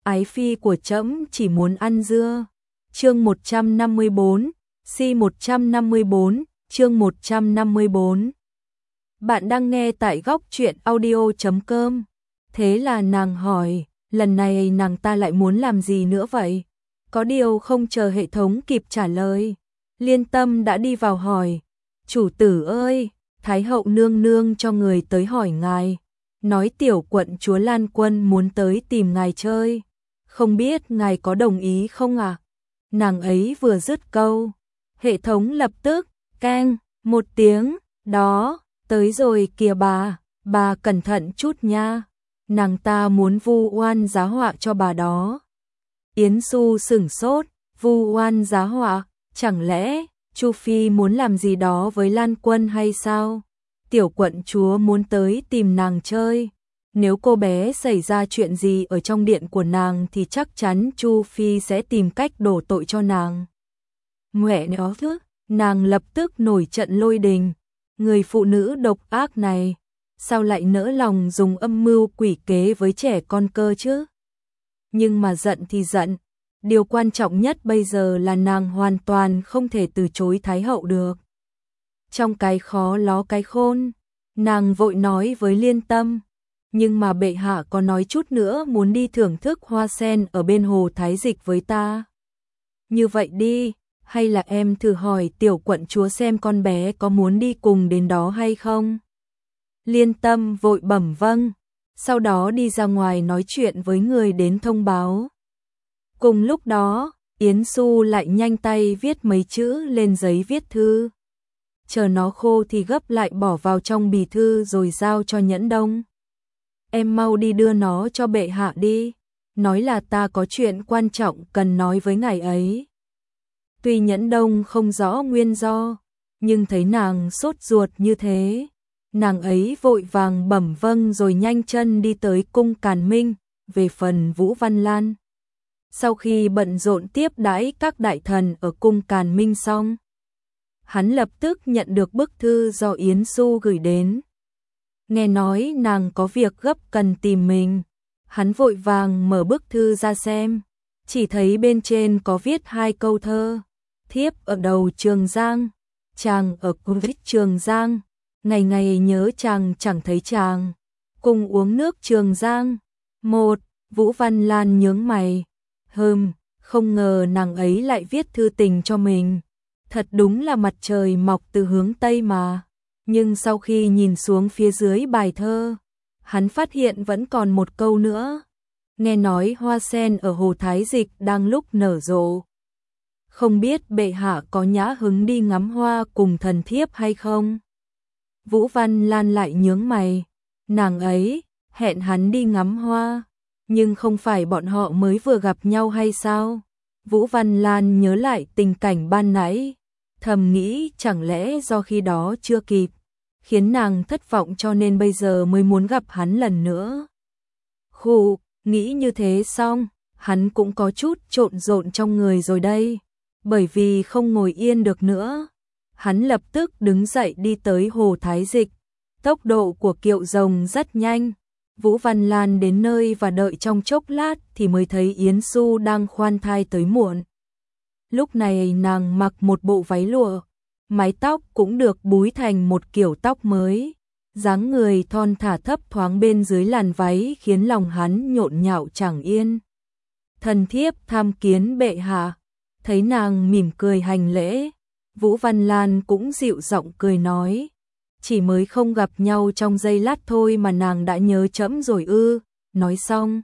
ái phi của trẫm chỉ muốn ăn dưa. Chương 154, C154, chương 154. Bạn đang nghe tại góc truyện audio.com. Thế là nàng hỏi, lần này nàng ta lại muốn làm gì nữa vậy? Có điều không chờ hệ thống kịp trả lời, Liên Tâm đã đi vào hỏi, chủ tử ơi, Thái hậu nương nương cho người tới hỏi ngài, nói tiểu quận chúa Lan Quân muốn tới tìm ngài chơi, không biết ngài có đồng ý không ạ? Nàng ấy vừa dứt câu, hệ thống lập tức, keng, một tiếng, đó, tới rồi kìa bà cẩn thận chút nha, nàng ta muốn vu oan giá họa cho bà đó. Yến Xu sửng sốt, vu oan giá họa, chẳng lẽ Chu Phi muốn làm gì đó với Lan Quân hay sao? Tiểu quận chúa muốn tới tìm nàng chơi, nếu cô bé xảy ra chuyện gì ở trong điện của nàng thì chắc chắn Chu Phi sẽ tìm cách đổ tội cho nàng. Mẹ nó chứ, nàng lập tức nổi trận lôi đình, người phụ nữ độc ác này, sao lại nỡ lòng dùng âm mưu quỷ kế với trẻ con cơ chứ? Nhưng mà giận thì giận, điều quan trọng nhất bây giờ là nàng hoàn toàn không thể từ chối Thái hậu được. Trong cái khó ló cái khôn, nàng vội nói với Liên Tâm, nhưng mà bệ hạ có nói chút nữa muốn đi thưởng thức hoa sen ở bên hồ Thái Dịch với ta. Như vậy đi, hay là em thử hỏi tiểu quận chúa xem con bé có muốn đi cùng đến đó hay không? Liên Tâm vội bẩm vâng, sau đó đi ra ngoài nói chuyện với người đến thông báo. Cùng lúc đó, Yến Xu lại nhanh tay viết mấy chữ lên giấy viết thư. Chờ nó khô thì gấp lại bỏ vào trong bì thư rồi giao cho Nhẫn Đông. Em mau đi đưa nó cho bệ hạ đi, nói là ta có chuyện quan trọng cần nói với ngài ấy. Tuy Nhẫn Đông không rõ nguyên do, nhưng thấy nàng sốt ruột như thế, nàng ấy vội vàng bẩm vâng rồi nhanh chân đi tới cung Càn Minh. Về phần Vũ Văn Lan, sau khi bận rộn tiếp đãi các đại thần ở cung Càn Minh xong, hắn lập tức nhận được bức thư do Yến Xu gửi đến. Nghe nói nàng có việc gấp cần tìm mình, hắn vội vàng mở bức thư ra xem, chỉ thấy bên trên có viết hai câu thơ. Thiếp ở đầu Trường Giang, chàng ở cung Trường Giang, ngày ngày nhớ chàng chẳng thấy chàng, cùng uống nước Trường Giang. Một, Vũ Văn Lan nhướng mày, không ngờ nàng ấy lại viết thư tình cho mình, thật đúng là mặt trời mọc từ hướng Tây mà. Nhưng sau khi nhìn xuống phía dưới bài thơ, hắn phát hiện vẫn còn một câu nữa. Nghe nói hoa sen ở hồ Thái Dịch đang lúc nở rộ, không biết bệ hạ có nhã hứng đi ngắm hoa cùng thần thiếp hay không? Vũ Văn Lan lại nhướng mày, nàng ấy hẹn hắn đi ngắm hoa, nhưng không phải bọn họ mới vừa gặp nhau hay sao? Vũ Văn Lan nhớ lại tình cảnh ban nãy, thầm nghĩ chẳng lẽ do khi đó chưa kịp, khiến nàng thất vọng cho nên bây giờ mới muốn gặp hắn lần nữa. Khụ, nghĩ như thế xong, hắn cũng có chút trộn rộn trong người rồi đây, bởi vì không ngồi yên được nữa. Hắn lập tức đứng dậy đi tới hồ Thái Dịch, tốc độ của kiệu rồng rất nhanh. Vũ Văn Lan đến nơi và đợi trong chốc lát thì mới thấy Yến Xu đang khoan thai tới muộn. Lúc này nàng mặc một bộ váy lụa, mái tóc cũng được búi thành một kiểu tóc mới, dáng người thon thả thấp thoáng bên dưới làn váy khiến lòng hắn nhộn nhạo chẳng yên. Thần thiếp tham kiến bệ hạ. Thấy nàng mỉm cười hành lễ, Vũ Văn Lan cũng dịu giọng cười nói, chỉ mới không gặp nhau trong giây lát thôi mà nàng đã nhớ trẫm rồi ư? Nói xong,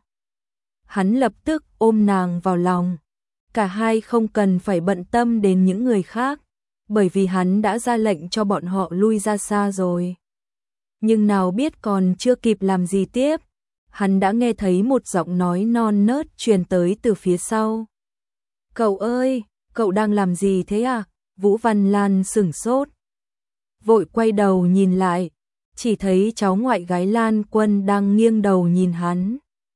hắn lập tức ôm nàng vào lòng. Cả hai không cần phải bận tâm đến những người khác, bởi vì hắn đã ra lệnh cho bọn họ lui ra xa rồi. Nhưng nào biết còn chưa kịp làm gì tiếp, hắn đã nghe thấy một giọng nói non nớt truyền tới từ phía sau. Cậu ơi, cậu đang làm gì thế à? Vũ Văn Lan sửng sốt, vội quay đầu nhìn lại, chỉ thấy cháu ngoại gái Lan Quân đang nghiêng đầu nhìn hắn.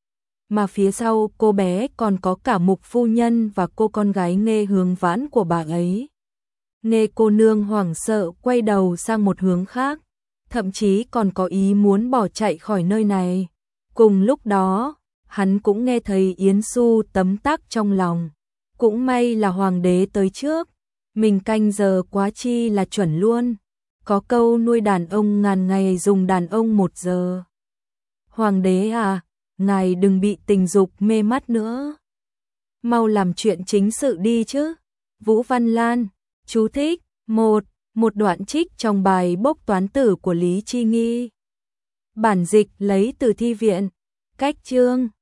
Mà phía sau cô bé còn có cả Mục phu nhân và cô con gái Nghê Hướng Vãn của bà ấy. Nghê cô nương hoảng sợ quay đầu sang một hướng khác, thậm chí còn có ý muốn bỏ chạy khỏi nơi này. Cùng lúc đó, hắn cũng nghe thấy Yến Xu tấm tắc trong lòng. Cũng may là hoàng đế tới trước, mình canh giờ quá chi là chuẩn luôn. Có câu nuôi đàn ông ngàn ngày dùng đàn ông 1 giờ. Hoàng đế à, ngài đừng bị tình dục mê mắt nữa. Mau làm chuyện chính sự đi chứ. Vũ Văn Lan, chú thích, một đoạn trích trong bài Bốc Toán Tử của Lý Chi Nghi. Bản dịch lấy từ thi viện, cách chương.